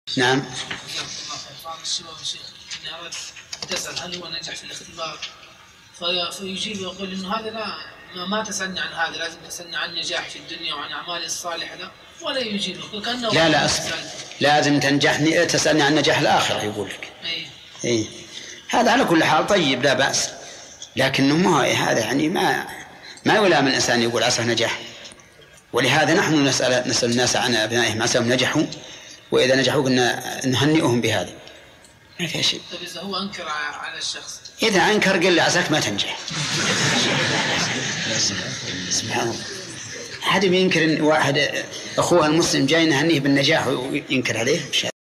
نعم. تسأل هل هو نجح في الاختبار فيجيب ويقول إنه هذا لا ما تسألني عن هذا، لازم تسألني عن نجاح في الدنيا وعن أعمالي الصالحة، لا ولا يجيبه كأنه لا أصبر، لازم تنجحني تسألني عن نجاح الآخرة يقول لك. إيه هذا على كل حال طيب لا بأس، لكنه ما هذا يعني ما يلام الإنسان يقول عسى نجاح. ولهذا نحن نسأل الناس عن أبنائهم عساهم نجحوا، وإذا نجحوا قلنا نهنئهم بهذا، ما فيها شيء. طيب إذا هو أنكر على الشخص، إذا أنكر قل لي عساك ما تنجح. سبحان الله، أحد ينكر إن واحد أخوه المسلم جاي يهنيه بالنجاح وينكر عليه؟